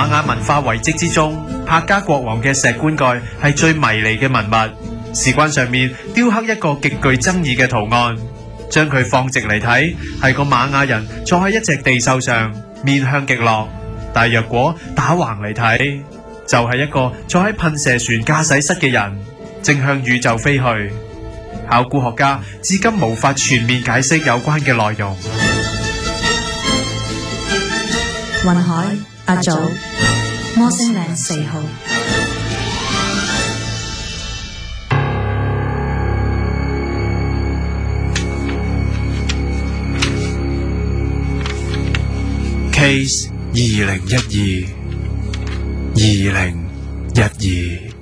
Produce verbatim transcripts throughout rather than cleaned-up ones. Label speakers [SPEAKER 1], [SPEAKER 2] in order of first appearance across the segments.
[SPEAKER 1] 瑪雅文化遺跡之中，柏加國王嘅石棺蓋係最迷離嘅文物。石棺上面雕刻一個極具爭議嘅圖案，將佢放直嚟睇，係個瑪雅人坐喺一隻地獸上，面向極樂。但若果打橫嚟睇，就係、是、一個坐喺噴射船駕駛室嘅人，正向宇宙飛去。考古學家至今無法全面解釋有關嘅內容。
[SPEAKER 2] 雲海阿祖摩星嶺四號。
[SPEAKER 1] Case 二零一二二零一二。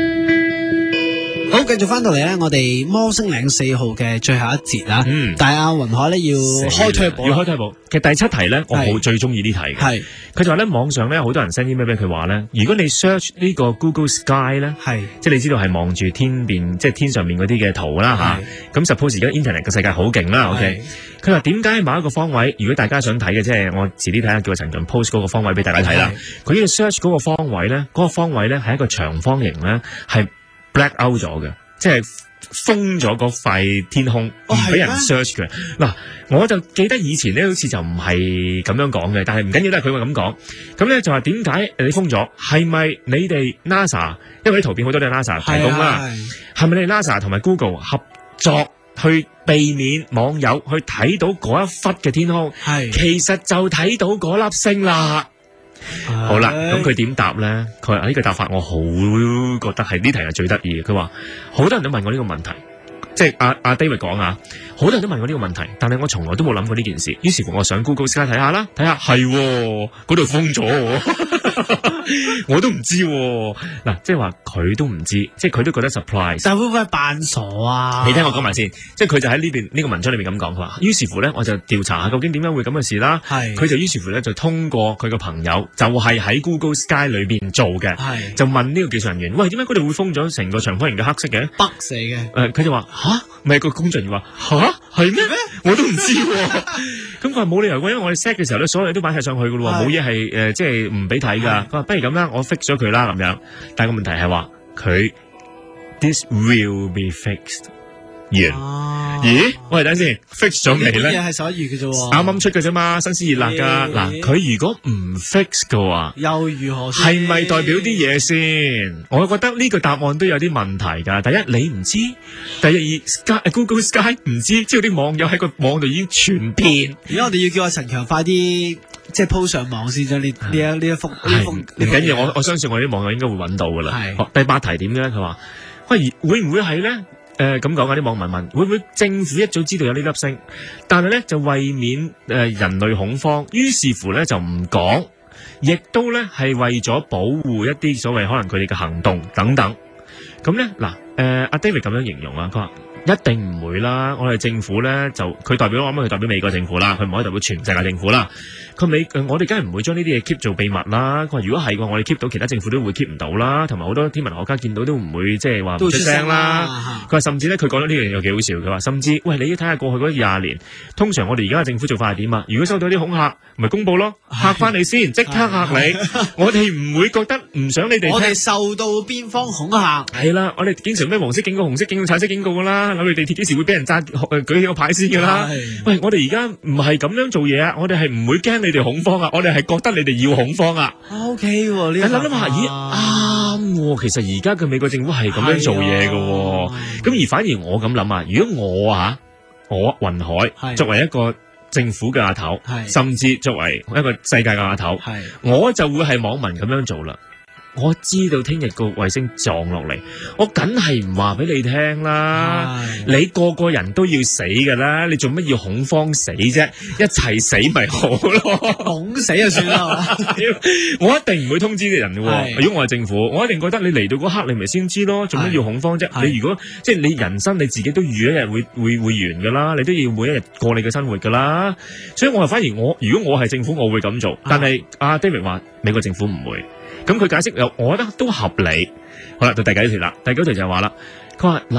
[SPEAKER 3] 好，繼續翻到嚟咧，我哋摩星嶺四號嘅最後一節啦。嗯，但係阿雲海咧要開推步，
[SPEAKER 4] 要開推步。其實第七題咧，我好最中意呢題嘅。係，佢就話咧，網上咧好多人 send email 俾佢話咧，如果你 search 呢個 Google Sky 咧，係，即係你知道係望住天邊，即係天上面嗰啲嘅圖啦吓。咁 suppose 而家 internet 嘅世界好勁啦 ，OK。佢話點解某一個方位，如果大家想睇嘅，即係我遲啲睇下，叫陳俊 post 嗰個方位俾大家睇啦。佢呢個 search 嗰個方位咧，嗰個方位咧係一個長方形咧，係 black out 咗嘅，即係封咗嗰塊天空，唔俾人 search 嘅。嗱，我就記得以前咧，好似就唔係咁樣講嘅，但係唔緊要，都係佢會咁講。咁咧就話點解你封咗？係咪你哋 NASA？ 因為啲圖片好多都係 NASA 提供啦，係咪你哋 NASA 同埋 Google 合作去避免網友去睇到嗰一忽嘅天空？係，其實就睇到嗰粒星啦。好啦，咁佢點答咧？佢話呢個答法我好覺得係呢題係最得意嘅。佢話好多人都問我呢個問題，即係阿阿 David 講啊，好多人都問我呢個問題，但係我從來都冇諗過呢件事。於是乎，我上 Google Sky 睇下啦，睇下係嗰度封咗，我都唔知嗱、啊，即係話佢都唔知，即係佢都覺得 surprise。
[SPEAKER 3] 但係會唔會係扮傻啊？
[SPEAKER 4] 你聽我講埋先，即係佢就喺呢邊呢個文章裏面咁講，佢話於是乎咧，我就調查下究竟點解會咁嘅事啦。係，佢就於是乎咧就通過佢個朋友，就係喺 Google Sky 裏邊做嘅，係就問呢個技術人員，喂，點解嗰度會封咗成個長方形嘅黑色嘅？北射嘅。誒、呃，佢就話吓，咪個工作人員話吓係咩？我都唔知喎。咁佢話冇理由，因為我哋 set 嘅時候咧，所有嘢都擺晒上去噶咯，冇嘢係誒，即係唔俾睇噶。佢話不如咁啦，我 fix 咗佢啦咁樣。但係個問題係話佢 this will be fixed 完。啊、咦？喂，等先 fix 咗未咧？呢啲嘢係十一月嘅啫，啱啱出嘅啫嘛，新鮮熱辣噶。嗱，佢如果唔 fix 嘅話，又如何？係咪代表啲嘢先？我覺得呢個答案都有啲問題噶。第一，你唔知；第二 ，Sky Google Sky 唔知，之後啲網友喺個網度已經傳遍。而家我哋要叫阿陳強快啲。即係 po 上網先將呢呢一呢一幅呢幅，唔緊要，我我相信我啲網友應該會揾到噶啦。係第八題點嘅咧？佢話喂，會唔會係咧？誒咁講啊！啲網民問會唔會政府一早知道有呢粒星，但係咧就為免誒、呃、人類恐慌，於是乎咧就唔講，亦都咧係為咗保護一啲所謂可能佢哋嘅行動等等。咁咧嗱誒阿 David 咁樣形容啊，佢話。一定唔會啦！我哋政府咧就佢代表我諗佢代表美國政府啦，佢唔可以代表全世界政府啦。佢美我哋梗係唔會將呢啲嘢 keep 做秘密啦。佢話如果係嘅話，我哋 keep 到其他政府都會 keep 唔到啦，同埋好多天文學家見到都唔會即係話唔出聲啦。佢話甚至咧，佢講咗呢樣嘢又幾好笑。佢話甚至喂，你要睇下過去嗰廿年，通常我哋而家嘅政府做法係點啊？如果收到啲恐嚇，咪公佈咯，嚇翻你先，即刻嚇你。我哋唔會覺得唔想你哋。我哋受到邊方恐嚇？係啦，我哋經常咩黃色警告、紅色警告、橙色警告㗎啦。諗住地鐵幾時會俾人揸誒舉起個牌先㗎啦？喂，我哋而家唔係咁樣做嘢啊！我哋係唔會驚你哋恐慌啊！我哋係覺得你哋要恐慌啊 ！O K 喎，呢諗諗下，咦啱喎！其實而家嘅美國政府係咁樣做嘢嘅喎，咁而反而我咁諗啊，如果我啊，我雲海作為一個政府嘅阿頭，甚至作為一個世界嘅阿頭，我就會係網民咁樣做啦。我知道聽日個衛星撞落嚟，我梗係唔話俾你聽啦。你個個人都要死噶啦，你做乜要恐慌死啫？一齊死咪好咯，恐死就算啦。我一定唔會通知啲人嘅。如果我係政府，我一定覺得你嚟到嗰刻，你咪先知咯。做乜要恐慌啫？你如果即係你人生你自己都預一日會會會完噶啦，你都要每一日過你嘅生活噶啦。所以我係反而我如果我係政府，我會咁做。但係阿 David 話美國政府唔會。咁佢解釋又，我覺得都合理。好啦，到第九條啦。第九條就係話啦，佢話嗱，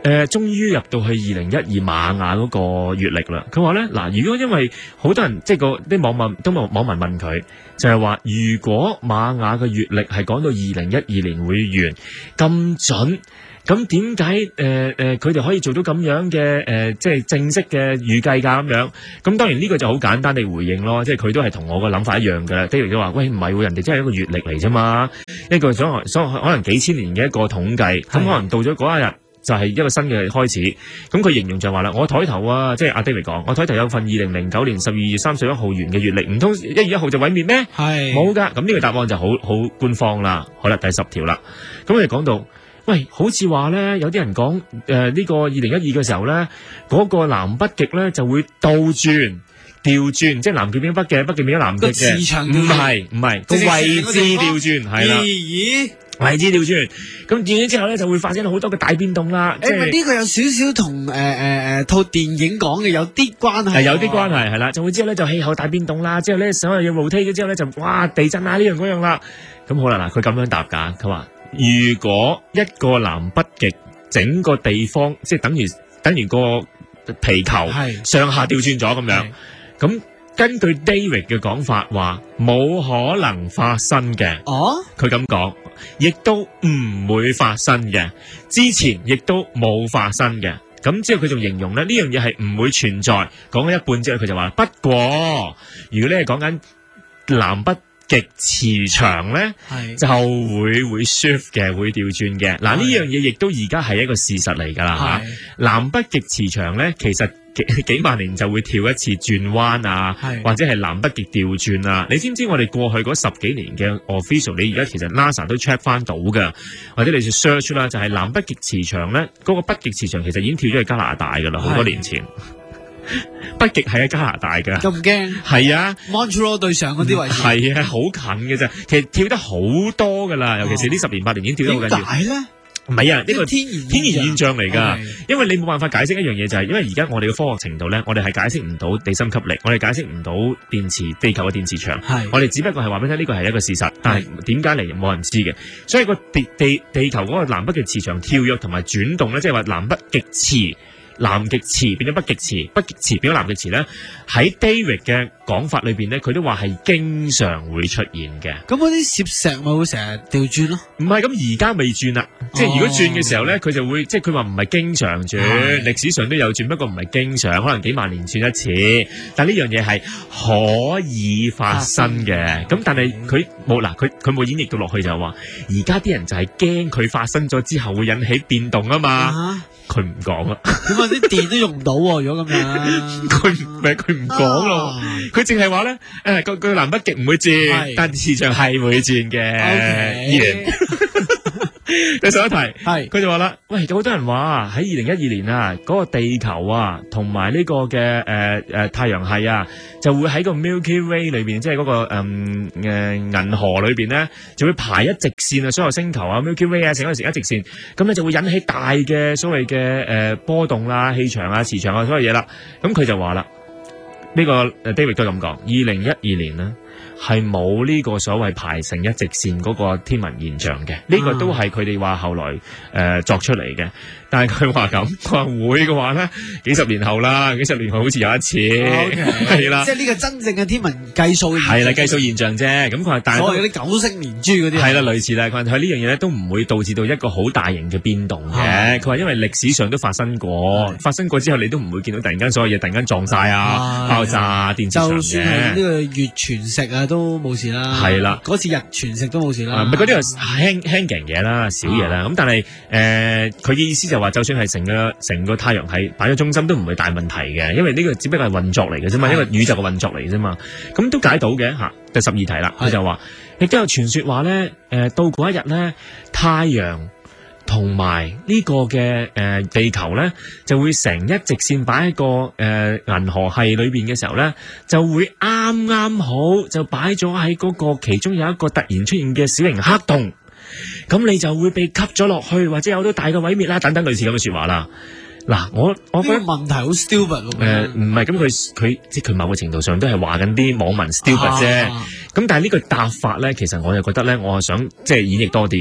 [SPEAKER 4] 誒，終於入到去二零一二瑪雅嗰個月曆啦。佢話咧，嗱，如果因為好多人即係個啲網民都網網民問佢，就係話，如果瑪雅嘅月曆係講到二零一二年會完咁準，咁點解誒誒佢哋可以做到咁樣嘅誒即係正式嘅預計㗎咁樣？咁當然呢個就好簡單地回應咯，即係佢都係同我個諗法一樣㗎啦。David都話：喂，唔係喎，人哋真係一個月曆嚟啫嘛，一個所所可能幾千年嘅一個統計，咁可能到咗嗰一日。就係一個新嘅開始，咁佢形容就話啦，我抬頭啊，即係阿 David 講，我抬頭有份二零零九年十二月三十一號完嘅月曆，唔通一月一號就毀滅咩？係冇噶，咁呢個答案就好好官方啦。好啦，第十條啦，咁我哋講到，喂，好似話咧，有啲人講誒呢個二零一二嘅時候咧，嗰個南北極咧就會倒轉。調轉，即係南極變北極，北極變咗南極嘅，
[SPEAKER 3] 磁場
[SPEAKER 4] 唔係唔係個位置調轉，係啦，
[SPEAKER 3] 咦？
[SPEAKER 4] 位置調轉，咁調轉之後咧就會發生好多嘅大變動啦。
[SPEAKER 3] 誒，咪呢個有少少同誒誒誒套電影講嘅有啲關係，
[SPEAKER 4] 係有啲關係係啦，就會之後咧就氣候大變動啦，之後咧所有嘢 rotate 咗之後咧就哇地震啊呢樣嗰樣啦。咁好啦，嗱佢咁樣答㗎，佢話如果一個南北極整個地方即係等於等於個皮球上下調轉咗咁樣。咁根據 David 嘅講法話冇可能發生嘅，哦，佢咁講，亦都唔會發生嘅，之前亦都冇發生嘅。咁之後佢仲形容咧呢樣嘢係唔會存在，講咗一半之後佢就話，不過如果你係講緊南北極磁場咧，就會會 shift 嘅，會調轉嘅。嗱呢樣嘢亦都而家係一個事實嚟㗎啦嚇。南北極磁場咧，其實幾幾萬年就會跳一次轉彎啊，或者係南北極調轉啊。你知唔知我哋過去嗰十幾年嘅 official， 你而家其實 NASA 都 check 翻到㗎，或者你去 search 啦，就係南北極磁場咧，嗰個北極磁場其實已經跳咗去加拿大㗎啦，好多年前。北極係喺加拿大㗎，
[SPEAKER 3] 咁驚？係啊 ，Montreal 對上嗰啲位置
[SPEAKER 4] 係啊，好近嘅啫。其實跳得好多㗎啦，尤其是呢十年八年已經跳得好緊要。
[SPEAKER 3] 點解咧？
[SPEAKER 4] 唔係啊，呢個天然天然現象嚟㗎。
[SPEAKER 3] Okay.
[SPEAKER 4] 因為你冇辦法解釋一樣嘢，就係因為而家我哋嘅科學程度咧，我哋係解釋唔到地心吸力，我哋解釋唔到電磁地球嘅電磁場。係，我哋只不過係話俾你聽，呢個係一個事實，但係點解嚟冇人知嘅。所以個地地地球嗰個南北嘅磁場跳躍同埋轉動咧，即係話南北極磁。南極磁變咗北極磁，北極磁變咗南極磁咧，喺 David 嘅講法裏邊咧，佢都話係經常會出現嘅。
[SPEAKER 3] 咁嗰啲攝石咪會成日調轉咯？
[SPEAKER 4] 唔係，咁而家未轉啦。即係如果轉嘅時候咧，佢就會即係佢話唔係經常轉，歷史上都有轉，不過唔係經常，可能幾萬年轉一次。但呢樣嘢係可以發生嘅。咁但係佢冇嗱，佢佢冇演繹到落去就係話，而家啲人就係驚佢發生咗之後會引起變動啊嘛。佢唔講啦。
[SPEAKER 3] 點解啲電都用唔到喎？如果咁樣，
[SPEAKER 4] 佢唔係佢唔講咯，佢淨係話咧，誒個個南北極唔會轉，但磁場係會轉嘅。完。第十一題，係佢就話啦，喂，有好多人話喺二零一二年啊，嗰個地球啊，同埋呢個嘅誒誒太陽系啊，就會喺個 Milky Way 裏邊，即係嗰個誒誒銀河裏邊咧，就會排一直線啊，所有星球啊 Milky Way 啊，成個成一直線，咁咧就會引起大嘅所謂嘅誒波動啦、氣場啊、磁場啊所有嘢啦。咁佢就話啦，呢個誒 David 都咁講，二零一二年咧。係冇呢個所謂排成一直線嗰個天文現象嘅，呢、這個都係佢哋話後來誒、呃、作出嚟嘅。但係佢話咁，佢話會嘅話咧，幾十年後啦，幾十年後好似有一次，係啦
[SPEAKER 3] Okay. 即係呢個真正嘅天文計數
[SPEAKER 4] 係啦，計數現象啫。咁佢話，但係
[SPEAKER 3] 所謂嗰啲九星連珠嗰啲
[SPEAKER 4] 係啦，類似啦。佢話佢呢樣嘢咧都唔會導致到一個好大型嘅變動嘅。佢話因為歷史上都發生過，發生過之後你都唔會見到突然間所有嘢突然間撞晒啊，爆炸電磁場嘅。就算係呢個月全食啊，都冇事啦。係啦，嗰次日全食都冇事啦。唔係嗰啲係輕輕勁嘢啦，小嘢啦。咁但係誒，佢嘅意思就話，就算係成個成個太陽系擺咗中心都唔會大問題嘅，因為呢個只不過係運作嚟嘅啫嘛，因為宇宙嘅運作嚟嘅啫嘛。咁都解到嘅吓。第十二題啦，佢就話，亦都有傳說話咧，誒，到嗰一日咧，太陽同埋呢個嘅誒地球咧，就會成一直線擺喺個誒銀河系裏邊嘅時候咧，就會啱啱好就擺咗喺嗰個其中有一個突然出現嘅小型黑洞，咁你就會被吸咗落去，或者有好多大嘅毀滅啦，等等類似咁嘅說話啦。嗱，我我覺得問題好 stupid 喎。誒，唔係，咁佢佢即係佢某個程度上都係話緊啲網民 stupid 啫。咁但係呢個答法咧，其實我又覺得咧，我係想即係演繹多啲嘅。係，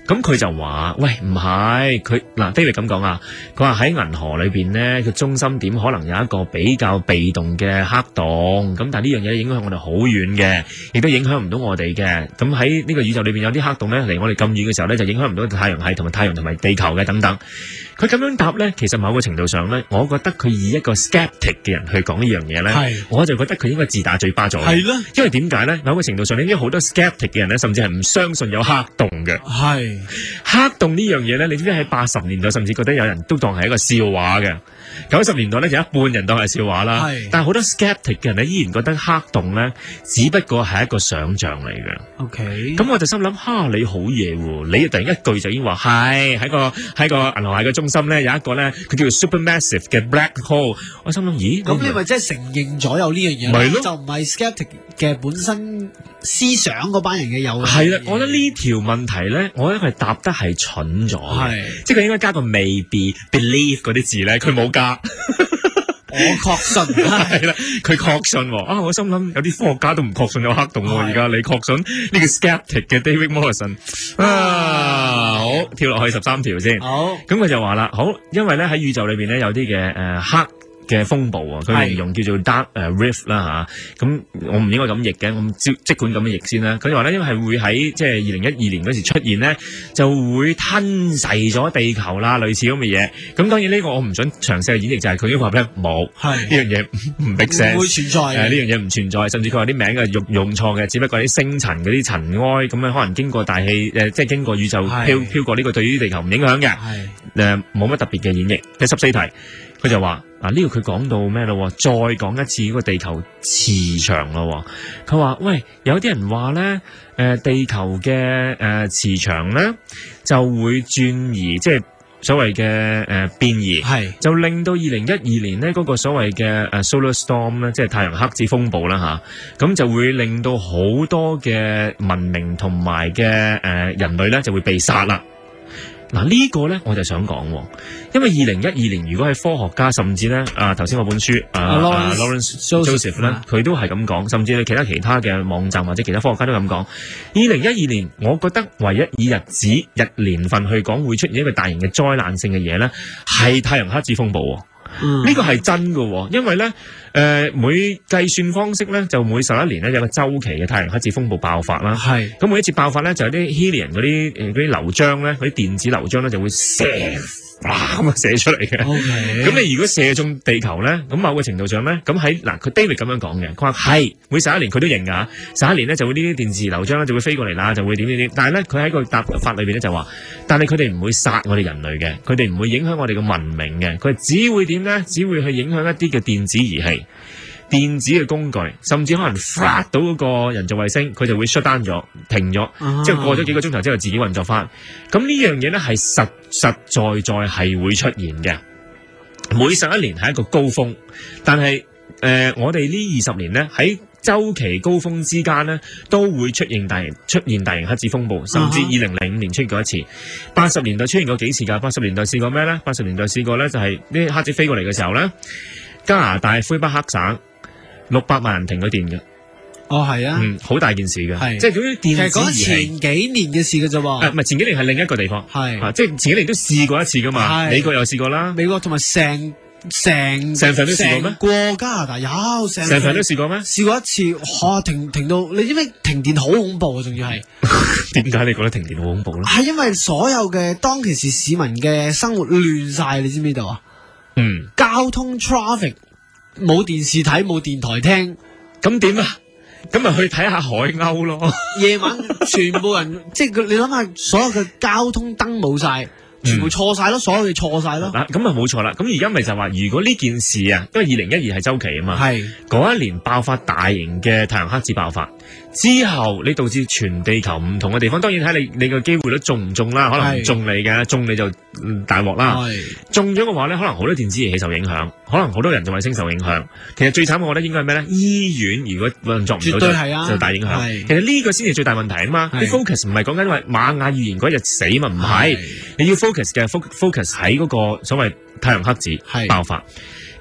[SPEAKER 4] 咁佢就話：喂，唔係，佢嗱 David 咁講啊，佢話喺銀河裏邊咧，個中心點可能有一個比較被動嘅黑洞，咁但係呢樣嘢影響我哋好遠嘅，亦都影響唔到我哋嘅。咁喺呢個宇宙裏邊有啲黑洞咧，離我哋咁遠嘅時候咧，就影響唔到太陽系同埋太陽同埋地球嘅等等。佢咁樣答咧，其實某個程度上咧，我覺得佢以一個 skeptic 嘅人去講呢樣嘢咧，我就覺得佢應該自打嘴巴咗。係啦，因為點解咧？某個程度上，呢啲好多 skeptic 嘅人咧，甚至係唔相信有黑洞嘅。係黑洞呢樣嘢咧，你知唔知喺八十年代甚至覺得有人都當係一個笑話嘅。九十年代咧就一半人當係笑話啦。但係好多 skeptic 嘅人咧，依然覺得黑洞咧，只不過係一個想像嚟嘅。OK，咁我就心諗，哈，你好嘢喎！你突然一句就已經話係喺個喺個銀河系嘅中心咧有一個咧，佢叫做 supermassive 嘅 black hole。我心諗，咦？咁你咪即係承認咗有呢樣嘢？咪咯，就唔係 skeptic 嘅本身思想嗰班人嘅有。係啦，我覺得呢條問題咧，我覺得佢答得係蠢咗嘅，即係佢應該加個 maybe believe 嗰啲字咧，佢冇加。我確信係啦，佢確信喎。啊，我心諗有啲科學家都唔確信有黑洞喎。而家你確信呢個 skeptic 嘅 David Morrison 啊，好跳落去十三條先。好，咁佢就話啦，好，因為咧喺宇宙裏邊咧有啲嘅誒黑嘅風暴啊，佢形容叫做 dark 誒 rift 啦嚇，咁我唔應該咁譯嘅，我即即管咁樣譯先啦。佢話咧，因為係會喺即係二零一二年嗰時出現咧，就會吞噬咗地球啦，類似咁嘅嘢。咁當然呢個我唔想詳細演繹，就係佢已經話咧冇，呢樣嘢唔 make sense，唔會存在嘅，呢樣嘢唔存在，甚至佢話啲名嘅用用錯嘅，只不過啲星塵嗰啲塵埃咁樣，可能經過大氣誒，即係經過宇宙飄飄過呢個，對於地球唔影響嘅，誒冇乜特別嘅演繹。第十四題，佢就話。嗱呢個佢講到咩咯？再講一次嗰個地球磁場咯。佢話：喂，有啲人話咧，誒、呃、地球嘅誒、呃、磁場咧就會轉移，即係所謂嘅誒、呃、變異，係就令到二零一二年咧嗰、那個所謂嘅誒 solar storm 咧，即係太陽黑子風暴啦吓，咁、啊、就會令到好多嘅文明同埋嘅誒人類咧就會被殺啦。嗱呢個咧我就想講，因為二零一二年如果係科學家，甚至咧啊頭先嗰本書啊 Lawrence Joseph 咧，佢都係咁講，甚至你其他其他嘅網站或者其他科學家都咁講。二零一二年，我覺得唯一以日子日年份去講會出現一個大型嘅災難性嘅嘢咧，係太陽黑子風暴。呢、嗯、個係真嘅，因為咧，誒、呃，每計算方式咧，就每十一年咧有個周期嘅太陽黑子風暴爆發啦。係，咁每一次爆發咧，就有啲 helium 嗰啲誒嗰啲流漿咧，嗰啲電子流漿咧就會射。哇咁啊射出嚟嘅，咁、okay. 你如果射中地球咧，咁某個程度上咧，咁喺嗱佢 David 咁樣講嘅，佢話係每十一年佢都認噶，十一年咧就會呢啲電磁流漿咧就會飛過嚟啦，就會點點點，但係咧佢喺個答法裏邊咧就話，但係佢哋唔會殺我哋人類嘅，佢哋唔會影響我哋嘅文明嘅，佢只會點咧？只會去影響一啲嘅電子儀器。電子嘅工具，甚至可能發到嗰個人造衛星，佢就會 shut down 咗，停咗，即係過咗幾個鐘頭之後自己運作翻。咁呢樣嘢咧係實實在在係會出現嘅。每十一年係一個高峰，但係誒、呃、我哋呢二十年咧喺週期高峰之間咧都會出現大型出現大型黑子風暴，甚至二零零五年出現過一次。八十年代出現過幾次㗎？八十年代試過咩咧？八十年代試過咧就係啲黑子飛過嚟嘅時候咧，加拿大魁北克省。六百萬人停咗電嘅，哦係啊，嗯，好大件事嘅，係即係嗰啲電子儀器。其實講前幾年嘅事嘅啫喎，唔係前幾年係另一個地方，係啊，即係前幾年都試過一次噶嘛，美國又試過啦，美國同埋成成成份都試過咩？過加拿大有成成份都試過咩？試過一次，哇停停到你知唔知停電好恐怖啊？仲要係點解你覺得停電好恐怖咧？係因為所有嘅當其時市民嘅生活亂晒，你知唔知道啊？嗯，交通 traffic。冇電視睇，冇電台聽，咁點啊？咁咪去睇下海鷗咯。夜晚全部人，即係你諗下，所有嘅交通燈冇晒，全部錯晒咯，所有嘢錯晒咯。嗱，咁啊冇錯啦。咁而家咪就話，如果呢件事啊，因為二零一二係周期啊嘛，係嗰一年爆發大型嘅太陽黑子爆發。之後你導致全地球唔同嘅地方，當然睇你你個機會率中唔中啦，可能唔中你嘅，中你就大鑊啦。中咗嘅話咧，可能好多電子儀器受影響，可能好多人造衛星受影響。其實最慘我覺得應該係咩咧？醫院如果運作唔到就，啊、就大影響。其實呢個先係最大問題啊嘛。你 focus 唔係講緊話瑪雅預言嗰日死嘛，唔係，你要 focus 嘅 focus 喺嗰個所謂太陽黑子爆發。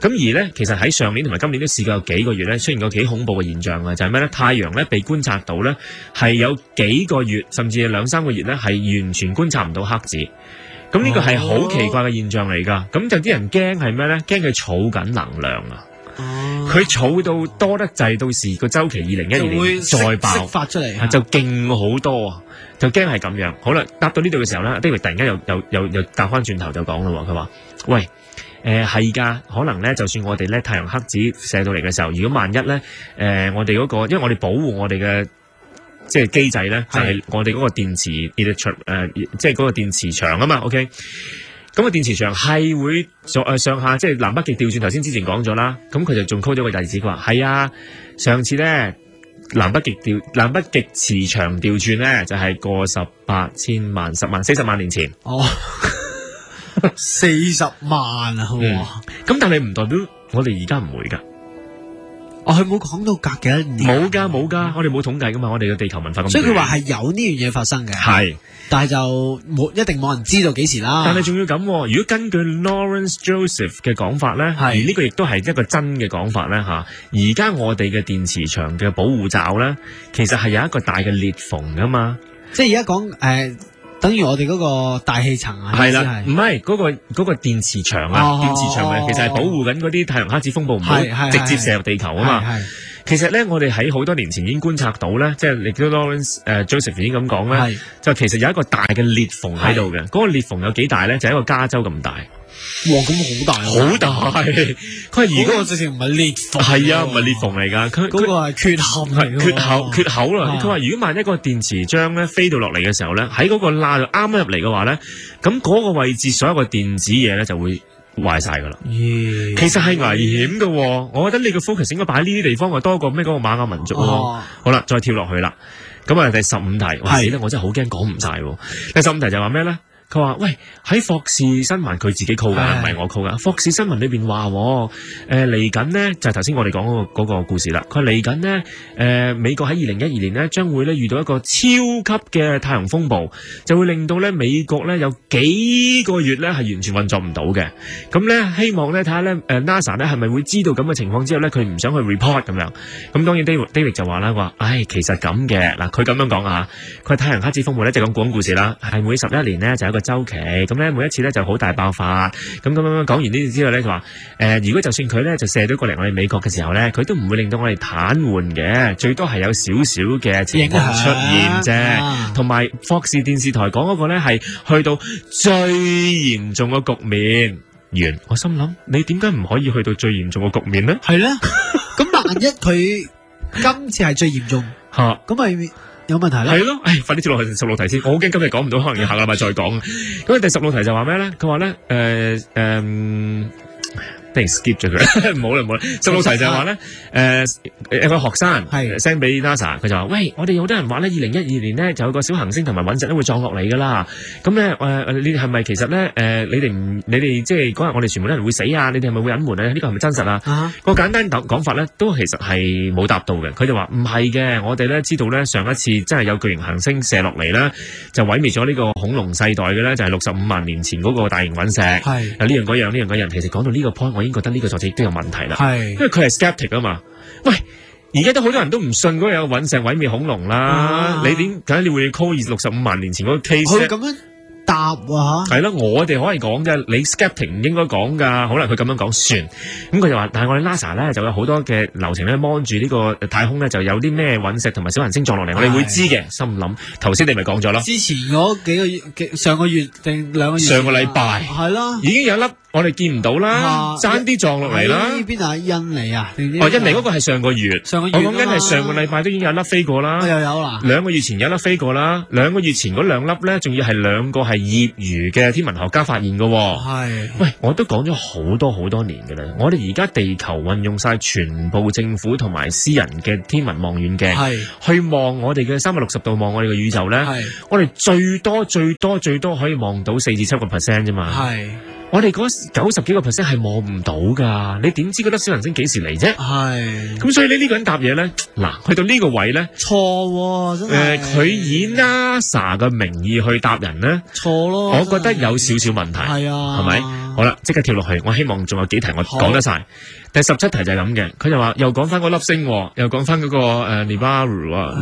[SPEAKER 4] 咁而咧，其實喺上年同埋今年都試過有幾個月咧，出現過幾恐怖嘅現象嘅，就係咩咧？太陽咧被觀察到咧，係有幾個月甚至係兩三個月咧，係完全觀察唔到黑子。咁呢個係好奇怪嘅現象嚟㗎。咁就啲人驚係咩咧？驚佢儲緊能量啊！佢儲到多得滯，到時個週期二零一二年再爆
[SPEAKER 3] 發出嚟，
[SPEAKER 4] 就勁好多啊！就驚係咁樣。好啦，答到呢度嘅時候咧，David突然間又又又又答翻轉頭就講啦，佢話：喂，誒係㗎，可能咧就算我哋咧太陽黑子射到嚟嘅時候，如果萬一咧誒、呃、我哋嗰、嗰個，因為我哋保護我哋嘅即係機制咧，就係、是、我哋嗰個電池誒、呃，即係嗰個電磁場啊嘛 ，OK。咁個電磁場係會上誒上下，即係南北極調轉。頭先之前講咗啦，咁佢就仲 call 咗個例子，佢話係啊，上次咧南北極調南北極磁場調轉咧，就係過十八千萬、十萬、四十萬年前。哦，
[SPEAKER 3] 四十萬啊！哇！
[SPEAKER 4] 咁、嗯、但係唔代表我哋而家唔會㗎。
[SPEAKER 3] 哦，佢冇講到隔幾多年。
[SPEAKER 4] 冇㗎冇㗎，我哋冇統計㗎嘛，我哋嘅地球文化咁。
[SPEAKER 3] 所以佢話係有呢樣嘢發生嘅。係。但係就冇一定冇人知道幾時啦。
[SPEAKER 4] 但係仲要咁，如果根據 Lawrence Joseph 嘅講法咧，而呢個亦都係一個真嘅講法咧嚇。而家我哋嘅電磁場嘅保護罩咧，其實係有一個大嘅裂縫噶嘛。即係而家講誒，等於我哋嗰個大氣層啊。係啦，唔係嗰個嗰、嗰個電磁場啊，哦、電磁場嘅其實係保護緊嗰啲太陽黑子風暴唔好直接射入地球啊嘛。其實咧，我哋喺好多年前已經觀察到咧，即係亦都 Lawrence 誒 Joseph 已經咁講咧，就其實有一個大嘅裂縫喺度嘅。嗰、嗰個裂縫有幾大咧？就係、一個加州咁大。哇！咁好大，好大。佢話如果我直情唔係裂縫，係啊，唔係裂縫嚟㗎。佢嗰、嗰個係缺陷嚟㗎。缺口缺口啦。佢話如果萬一個電磁漿咧飛到落嚟嘅時候咧，喺嗰個罅度啱啱入嚟嘅話咧，咁嗰個位置所有個電子嘢咧就會壞晒噶啦，其實係危險噶，我覺得你個 focus 應該擺喺呢啲地方，啊多過咩嗰個瑪雅民族咯。哦、好啦，再跳落去啦，咁啊第十五題，我死啦，我真係好驚講唔晒。第十五題就話咩咧？佢話喂，喺霍士新聞佢自己 call 噶，唔係我 call 噶。霍士新聞裏邊話，誒嚟緊呢，就係頭先我哋講嗰個嗰個故事啦。佢話嚟緊呢，誒、呃、美國喺二零一二年呢，將會咧遇到一個超級嘅太陽風暴，就會令到咧美國咧有幾個月咧係完全運作唔到嘅。咁咧希望咧睇下咧誒 NASA 咧係咪會知道咁嘅情況之後咧，佢唔想去 report 咁樣。咁當然 David David 就話啦，話唉其實咁嘅嗱，佢咁樣講啊，佢話太陽黑子風暴咧就咁講故事啦，係每十一年呢，就有一個周期，咁咧每一次咧就好大爆發，咁咁樣講完呢啲之後咧，佢話誒，如果就算佢咧就射咗過嚟我哋美國嘅時候咧，佢都唔會令到我哋癱瘓嘅，最多係有少少嘅情況出現啫。同埋霍士電視台講嗰個咧係去到最嚴重嘅局面完，我心諗你點解唔可以去到最嚴重嘅局面呢？係咧，
[SPEAKER 3] 咁萬一佢今次係最嚴重吓，咁咪？有問題啦，
[SPEAKER 4] 係咯，唉，快啲跳落去十六題先，我好驚今日講唔到，可能要下個禮拜再講。咁第十六題就話咩咧？佢話咧，誒、呃、誒。呃突然 skip 咗佢，唔好啦唔好啦。十六題就係話咧，誒有個學生 send 俾 NASA， 佢就話：喂，我哋有啲人話咧，二零一二年咧就有個小行星同埋隕石都會撞落嚟噶啦。咁咧誒，你哋係咪其實咧誒、呃，你哋唔你哋即係嗰日我哋全部都人會死啊？你哋係咪會隱瞞咧？呢、這個係咪真實啊？啊個簡單講法咧，都其實係冇答到嘅。佢就話唔係嘅，我哋咧知道咧上一次真係有巨型行星射落嚟咧，就毀滅咗呢個恐龍世代嘅咧，就係六十五萬年前嗰個大型隕石。係有呢樣嗰樣呢樣嗰樣。其實講到呢個 point，我已經覺得呢個作者都有問題啦。係，因為佢係 skeptic 啊嘛。喂，而家都好多人都唔信嗰個有隕石毀滅恐龍啦。啊、你點解你會 call 六十五萬年前嗰個 case？佢咁樣答啊嚇。係咯，我哋可以講啫，你 skeptic 唔應該講㗎。好啦，佢咁樣講算。咁佢就話，但係我哋 NASA 咧就有好多嘅流程咧，望住呢個太空咧就有啲咩隕石同埋小行星撞落嚟，我哋會知嘅。心諗頭先你咪講咗咯。之前嗰幾個月，上個月定兩個月？上個禮拜係咯，已經有一粒。我哋見唔到啦，爭啲撞落嚟啦。呢邊啊，印尼啊，哦，印尼嗰個係上個月，上個月我講緊係上個禮拜都已經有一粒飛過啦。又有啦，兩個月前有一粒飛過啦，兩個月前嗰兩粒咧，仲要係兩個係業餘嘅天文學家發現嘅。係，喂，我都講咗好多好多年嘅啦。我哋而家地球運用晒全部政府同埋私人嘅天文望遠鏡，係去望我哋嘅三百六十度望我哋嘅宇宙咧。係，我哋最多最多最多可以望到四至七個 percent 啫嘛。係。我哋嗰九十幾個 percent 係望唔到噶，你點知嗰粒小行星幾時嚟啫？係，咁所以你呢個人答嘢咧，嗱，去到呢個位咧，錯，真係。誒，佢以 NASA 嘅名義去答人咧，錯咯，我覺得有少少問題。係啊，係咪？ 好啦，即刻跳落去，我希望仲有幾題我講得晒。第十七題就係咁嘅，佢就話又講翻嗰粒星，又講翻嗰個誒 Nibiru 啊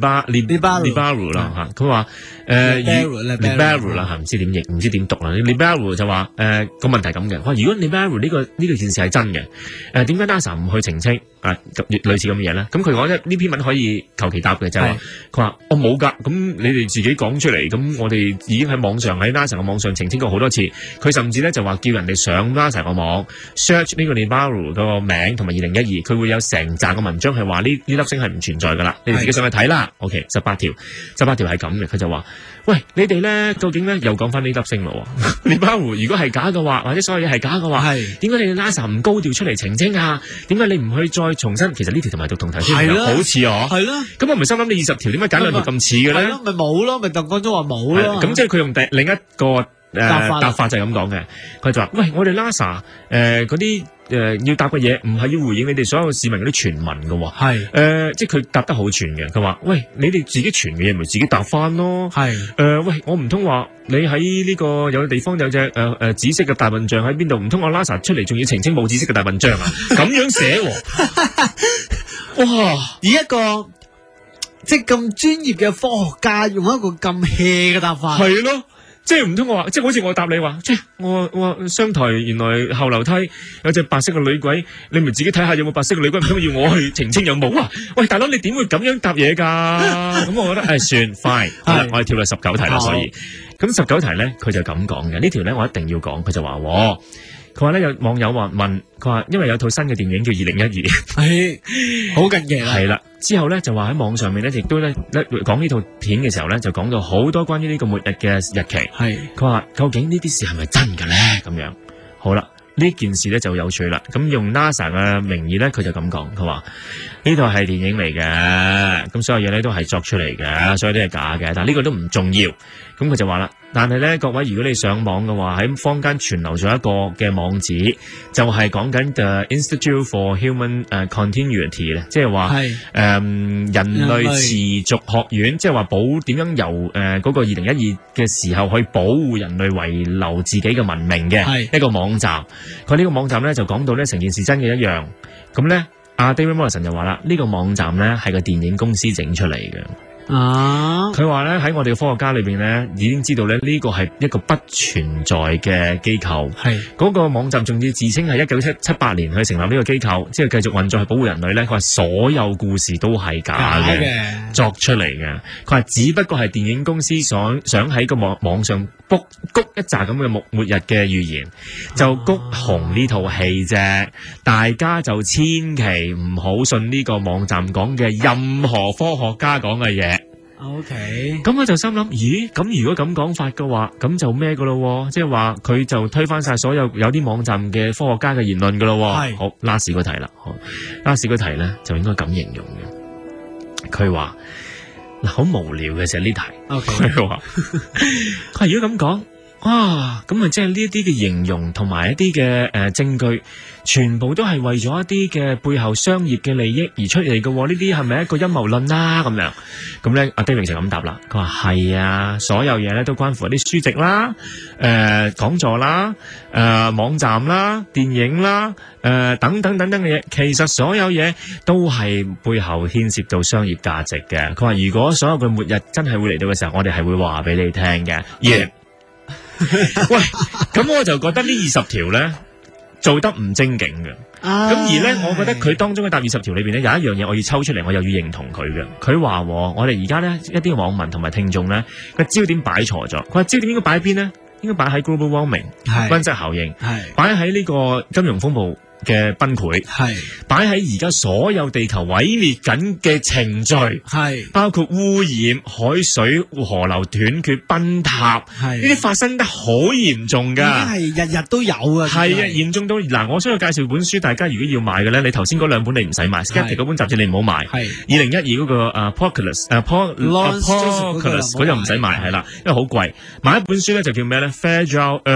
[SPEAKER 4] ，Nibiru 啦吓，佢話誒 Nibiru 啦吓，唔知點譯，唔知點讀啦。Nibiru 就話誒個問題咁嘅，話如果 Nibiru 呢個呢個件事係真嘅，誒點解 NASA 唔去澄清啊？類似咁嘅嘢咧，咁佢講呢篇文可以求其答嘅就係話，佢話我冇噶，咁你哋自己講出嚟，咁我哋已經喺網上喺 NASA 嘅網上澄清過好多次，佢甚至咧就話叫人哋上 NASA 個網 search 呢個 Nibiru 個名同埋二零一二，佢會有成扎嘅文章係話呢呢粒星係唔存在噶啦，你哋自己上去睇啦。OK， 十八條，十八條係咁嘅，佢就話：喂，你哋咧究竟咧又講翻呢粒星咯？Nibiru 如果係假嘅話，或者所有嘢係假嘅話，點解你哋 NASA 唔高調出嚟澄清啊？點解你唔去再重新？其實呢條同埋讀同題先好似哦，係咯。咁我唔係心諗你二十條點解揀兩條咁似嘅咧？
[SPEAKER 3] 係咯，咪冇咯，咪鄧講咗話冇咯。
[SPEAKER 4] 咁即係佢用第另一個誒答法就係咁講嘅，佢就話：喂，我哋 NASA 誒嗰啲。誒、呃，要答嘅嘢唔係要回應你哋所有市民嗰啲傳聞嘅，係誒、呃，即係佢答得好全嘅。佢話：喂，你哋自己傳嘅嘢咪自己答翻咯。係誒、呃，喂，我唔通話你喺呢個有個地方有隻誒誒紫色嘅大笨象喺邊度？唔通我 NASA 出嚟仲要澄清冇紫色嘅大笨象啊？咁樣寫、哦，哇！
[SPEAKER 3] 以一個即係咁專業嘅科學家用一個咁 hea 嘅答法，
[SPEAKER 4] 係咯。即係唔通我話，即係好似我答你話，即係我我商台原來後樓梯有隻白色嘅女鬼，你咪自己睇下有冇白色嘅女鬼，唔通要我去澄清有冇啊？喂，大佬你點會咁樣答嘢噶？咁我覺得誒算 fine， 好啦，我哋跳到十九題啦，所以咁十九題咧，佢就咁講嘅，呢條咧我一定要講，佢就話，佢話咧有網友話問，佢話因為有套新嘅電影叫二零一二，係好近期啦，係啦。之後咧就話喺網上面咧，亦都咧講呢套片嘅時候咧，就講到好多關於呢個末日嘅日期。係佢話究竟呢啲事係咪真嘅咧？咁樣好啦，呢件事咧就有趣啦。咁用 NASA 嘅名義咧，佢就咁講，佢話呢套係電影嚟嘅，咁所有嘢咧都係作出嚟嘅，所有都係假嘅。但係呢個都唔重要。咁佢就話啦，但係咧各位，如果你上網嘅話，喺坊間傳流咗一個嘅網址，就係講緊 The Institute for Human 誒 Continuity 咧，即係話誒人類持續學院，即係話保點樣由誒嗰個二零一二嘅時候去保護人類遺留自己嘅文明嘅一個網站。佢呢個網站咧就講到咧成件事真嘅一樣。咁咧阿 David Morrison 就話啦，呢個網站咧係個電影公司整出嚟嘅。啊！佢話咧喺我哋嘅科學家裏邊咧，已經知道咧呢個係一個不存在嘅機構。係嗰個網站仲要自稱係一九七八年去成立呢個機構，即係繼續運作去保護人類咧。佢話所有故事都係假嘅，作出嚟嘅。佢話只不過係電影公司想想喺個網網上卜谷一紮咁嘅末末日嘅預言，就谷紅呢套戲啫。大家就千祈唔好信呢個網站講嘅任何科學家講嘅嘢。OK，咁我就心諗，咦？咁如果咁講法嘅話，咁就咩噶咯？即係話佢就推翻晒所有有啲網站嘅科學家嘅言論噶咯。係好，last個題啦，好 last個題咧就應該咁形容嘅。佢話嗱，好無聊嘅就係呢題。OK，佢話佢話如果咁講，啊，咁啊即係呢一啲嘅形容同埋一啲嘅誒證據。全部都係為咗一啲嘅背後商業嘅利益而出嚟嘅，呢啲係咪一個陰謀論啦？咁樣咁咧，阿 David 就咁答啦。佢話係啊，所有嘢咧都關乎一啲書籍啦、誒、呃、講座啦、誒、呃、網站啦、電影啦、誒、呃、等等等等嘅嘢。其實所有嘢都係背後牽涉到商業價值嘅。佢話如果所有嘅末日真係會嚟到嘅時候，我哋係會話俾你聽嘅。耶！喂，咁我就覺得呢二十條咧。做得唔精警嘅，咁、啊、而咧，我覺得佢當中嘅答二十條裏邊咧，有一樣嘢我要抽出嚟，我又要認同佢嘅。佢話我哋而家咧一啲網民同埋聽眾咧個焦點擺錯咗。佢話焦點應該擺喺邊咧？應該擺喺 global warming 溫室效應，擺喺呢個金融風暴嘅崩潰，係擺喺而家所有地球毀滅緊嘅程序，係包括污染、海水、河流斷缺、崩塌，係呢啲發生得好嚴重噶，已經係日日都有啊，係啊，嚴重到嗱，我想去介紹本書，大家如果要買嘅咧，你頭先嗰兩本你唔使買 ，Skeptic 嗰本雜誌你唔好買，係二零一二嗰個誒 Apocalypse 誒 Apocalypse 嗰就唔使買，係啦，因為好貴，買一本書咧就叫咩咧 ？Fragile Earth。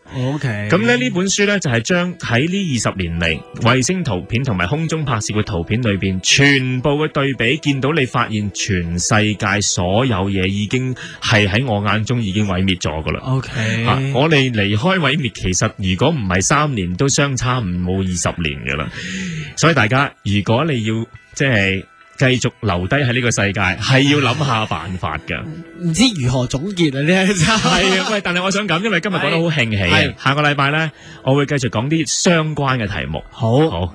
[SPEAKER 3] OK，
[SPEAKER 4] 咁咧呢本書咧就係將喺呢二十年嚟衛星圖片同埋空中拍攝嘅圖片裏邊，全部嘅對比，見到你發現全世界所有嘢已經係喺我眼中已經毀滅咗噶啦。
[SPEAKER 3] OK，
[SPEAKER 4] 啊、我哋離開毀滅，其實如果唔係三年，都相差唔冇二十年噶啦。所以大家如果你要即係繼續留低喺呢個世界，係要諗下辦法噶。
[SPEAKER 3] 唔知如何總結啊？呢一集
[SPEAKER 4] 係啊，喂！但係我想咁，因為今日講得好興起啊。下個禮拜咧，我會繼續講啲相關嘅題目。
[SPEAKER 3] 好，
[SPEAKER 4] 好。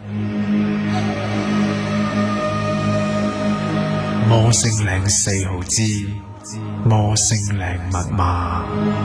[SPEAKER 1] 摩星嶺四號之摩星嶺密碼。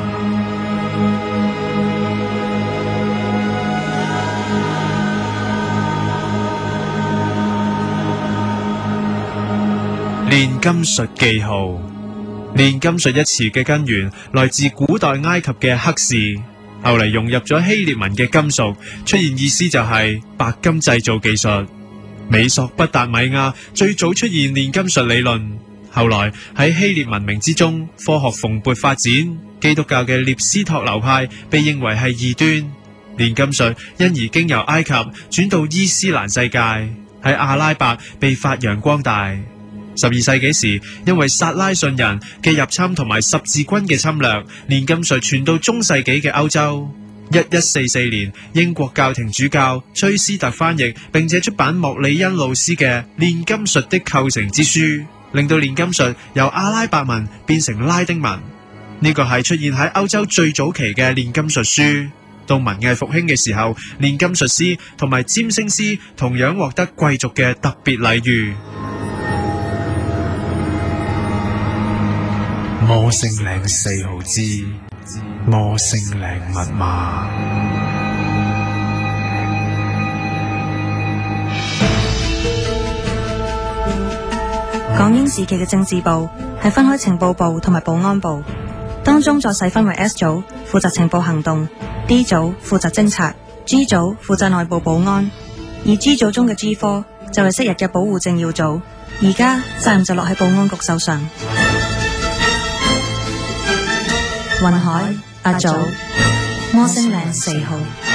[SPEAKER 1] 煉金術記號。煉金術一詞嘅根源來自古代埃及嘅黑市，後嚟融入咗希臘文嘅金屬，出現意思就係白金製造技術。美索不達米亞最早出現煉金術理論，後來喺希臘文明之中，科學蓬勃發展，基督教嘅聶斯托流派被認為係異端，煉金術因而經由埃及轉到伊斯蘭世界，喺阿拉伯被發揚光大。十二世紀時，因為薩拉遜人嘅入侵同埋十字軍嘅侵略，煉金術傳到中世紀嘅歐洲。一一四四年，英國教廷主教崔斯特翻譯並且出版莫里恩路斯嘅《煉金術的構成之書》，令到煉金術由阿拉伯文變成拉丁文。呢個係出現喺歐洲最早期嘅煉金術書。到文藝復興嘅時候，煉金術師同埋占星師同樣獲得貴族嘅特別禮遇。摩星嶺四號之摩星嶺密碼。
[SPEAKER 2] 港英時期嘅政治部係分開情報部同埋保安部，當中再細分為 S 組負責情報行動， D 組負責偵察， G 組負責內部保安，而 G 組中嘅 G 科就係昔日嘅保護政要組，而家責任就落喺保安局手上。雲海阿祖，摩星嶺四號。